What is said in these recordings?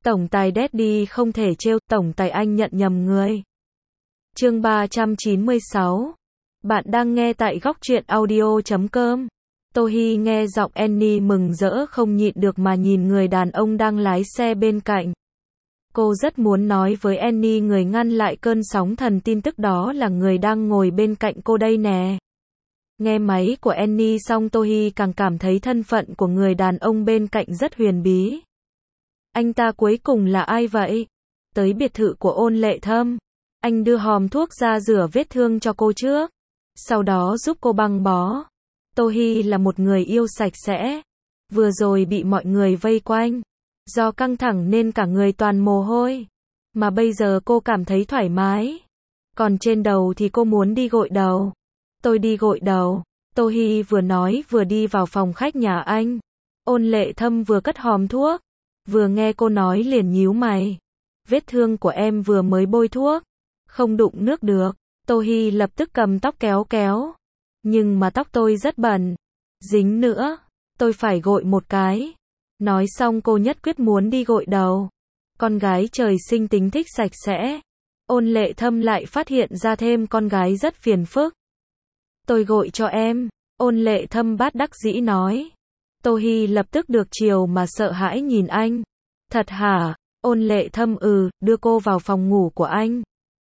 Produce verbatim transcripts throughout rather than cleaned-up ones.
Tổng tài Daddy không thể trêu, tổng tài anh nhận nhầm người. Chương ba trăm chín mươi sáu. Bạn đang nghe tại góc truyện audio chấm com. Tohy nghe giọng Annie mừng rỡ không nhịn được mà nhìn người đàn ông đang lái xe bên cạnh. Cô rất muốn nói với Annie người ngăn lại cơn sóng thần tin tức đó là người đang ngồi bên cạnh cô đây nè. Nghe máy của Annie xong Tohy càng cảm thấy thân phận của người đàn ông bên cạnh rất huyền bí. Anh ta cuối cùng là ai vậy? Tới biệt thự của Ôn Lệ Thâm, anh đưa hòm thuốc ra rửa vết thương cho cô trước, sau đó giúp cô băng bó. Tohy là một người yêu sạch sẽ, vừa rồi bị mọi người vây quanh, do căng thẳng nên cả người toàn mồ hôi, mà bây giờ cô cảm thấy thoải mái. Còn trên đầu thì cô muốn đi gội đầu. Tôi đi gội đầu. Tohy vừa nói vừa đi vào phòng khách nhà anh. Ôn Lệ Thâm vừa cất hòm thuốc, vừa nghe cô nói liền nhíu mày. Vết thương của em vừa mới bôi thuốc, không đụng nước được. Tohy lập tức cầm tóc kéo kéo. Nhưng mà tóc tôi rất bẩn, dính nữa, tôi phải gội một cái. Nói xong cô nhất quyết muốn đi gội đầu. Con gái trời sinh tính thích sạch sẽ. Ôn Lệ Thâm lại phát hiện ra thêm con gái rất phiền phức. Tôi gội cho em, Ôn Lệ Thâm bát đắc dĩ nói. Tohy lập tức được chiều mà sợ hãi nhìn anh. Thật hả? Ôn Lệ Thâm ừ, đưa cô vào phòng ngủ của anh.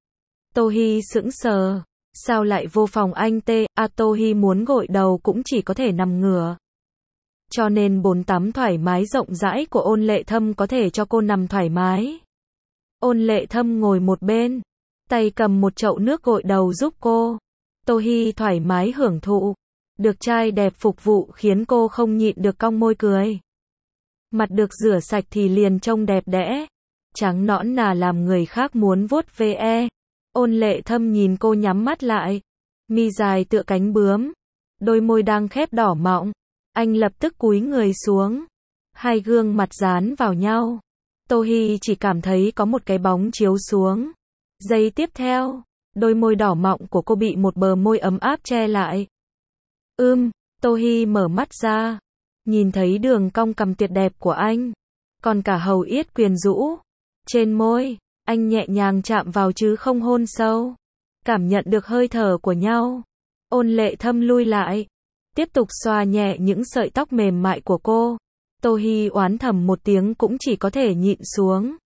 Tohy sững sờ. Sao lại vô phòng anh tê? À, Tohy muốn gội đầu cũng chỉ có thể nằm ngửa. Cho nên bồn tắm thoải mái rộng rãi của Ôn Lệ Thâm có thể cho cô nằm thoải mái. Ôn Lệ Thâm ngồi một bên, tay cầm một chậu nước gội đầu giúp cô. Tohy thoải mái hưởng thụ. Được trai đẹp phục vụ khiến cô không nhịn được cong môi cười. Mặt được rửa sạch thì liền trông đẹp đẽ, trắng nõn nà làm người khác muốn vuốt ve. Ôn Lệ Thâm nhìn cô nhắm mắt lại, mi dài tựa cánh bướm, đôi môi đang khép đỏ mọng. Anh lập tức cúi người xuống, hai gương mặt dán vào nhau. Tohy chỉ cảm thấy có một cái bóng chiếu xuống. Giây tiếp theo, đôi môi đỏ mọng của cô bị một bờ môi ấm áp che lại. Ưm, Tohy mở mắt ra, nhìn thấy đường cong cằm tuyệt đẹp của anh, còn cả hầu yết quyến rũ. Trên môi, anh nhẹ nhàng chạm vào chứ không hôn sâu. Cảm nhận được hơi thở của nhau. Ôn Lệ Thâm lui lại, tiếp tục xoa nhẹ những sợi tóc mềm mại của cô. Tohy oán thầm một tiếng cũng chỉ có thể nhịn xuống.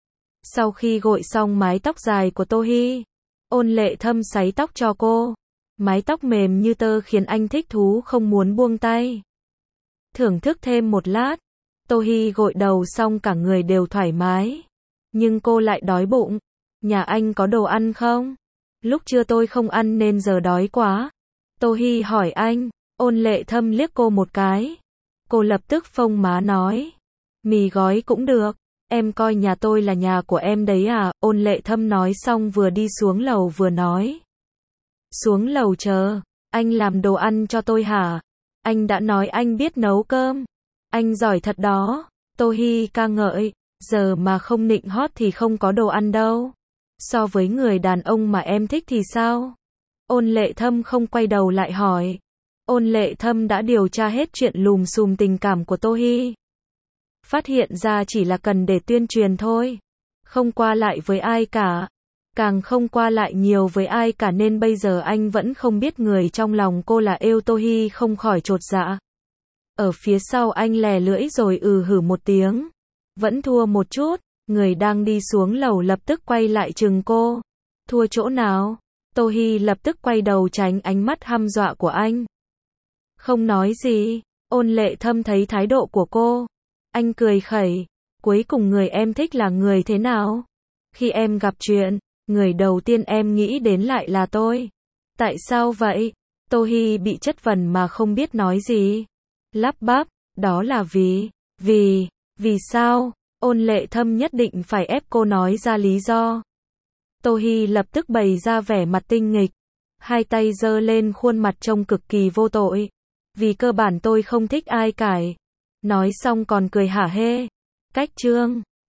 Sau khi gội xong mái tóc dài của Tohy, Ôn Lệ Thâm sấy tóc cho cô. Mái tóc mềm như tơ khiến anh thích thú không muốn buông tay. Thưởng thức thêm một lát, Tohy gội đầu xong cả người đều thoải mái. Nhưng cô lại đói bụng. Nhà anh có đồ ăn không? Lúc trưa tôi không ăn nên giờ đói quá. Tohy hỏi anh. Ôn Lệ Thâm liếc cô một cái. Cô lập tức phông má nói. Mì gói cũng được. Em coi nhà tôi là nhà của em đấy à? Ôn Lệ Thâm nói xong vừa đi xuống lầu vừa nói. Xuống lầu chờ. Anh làm đồ ăn cho tôi hả? Anh đã nói anh biết nấu cơm. Anh giỏi thật đó. Tohy ca ngợi. Giờ mà không nịnh hót thì không có đồ ăn đâu. So với người đàn ông mà em thích thì sao? Ôn Lệ Thâm không quay đầu lại hỏi. Ôn Lệ Thâm đã điều tra hết chuyện lùm xùm tình cảm của Tohy. Phát hiện ra chỉ là cần để tuyên truyền thôi. Không qua lại với ai cả. Càng không qua lại nhiều với ai cả nên bây giờ anh vẫn không biết người trong lòng cô là yêu. Tohy không khỏi chột dạ. Ở phía sau anh lè lưỡi rồi ừ hử một tiếng. Vẫn thua một chút. Người đang đi xuống lầu lập tức quay lại chừng cô. Thua chỗ nào? Tohy lập tức quay đầu tránh ánh mắt hăm dọa của anh. Không nói gì. Ôn Lệ Thâm thấy thái độ của cô. Anh cười khẩy. Cuối cùng người em thích là người thế nào? Khi em gặp chuyện, người đầu tiên em nghĩ đến lại là tôi. Tại sao vậy? Tohy bị chất vấn mà không biết nói gì. Lắp bắp. Đó là vì, vì, vì sao? Ôn Lệ Thâm nhất định phải ép cô nói ra lý do. Tohy lập tức bày ra vẻ mặt tinh nghịch. Hai tay giơ lên khuôn mặt trông cực kỳ vô tội. Vì cơ bản tôi không thích ai cải. Nói xong còn cười hả hê. Cách chương.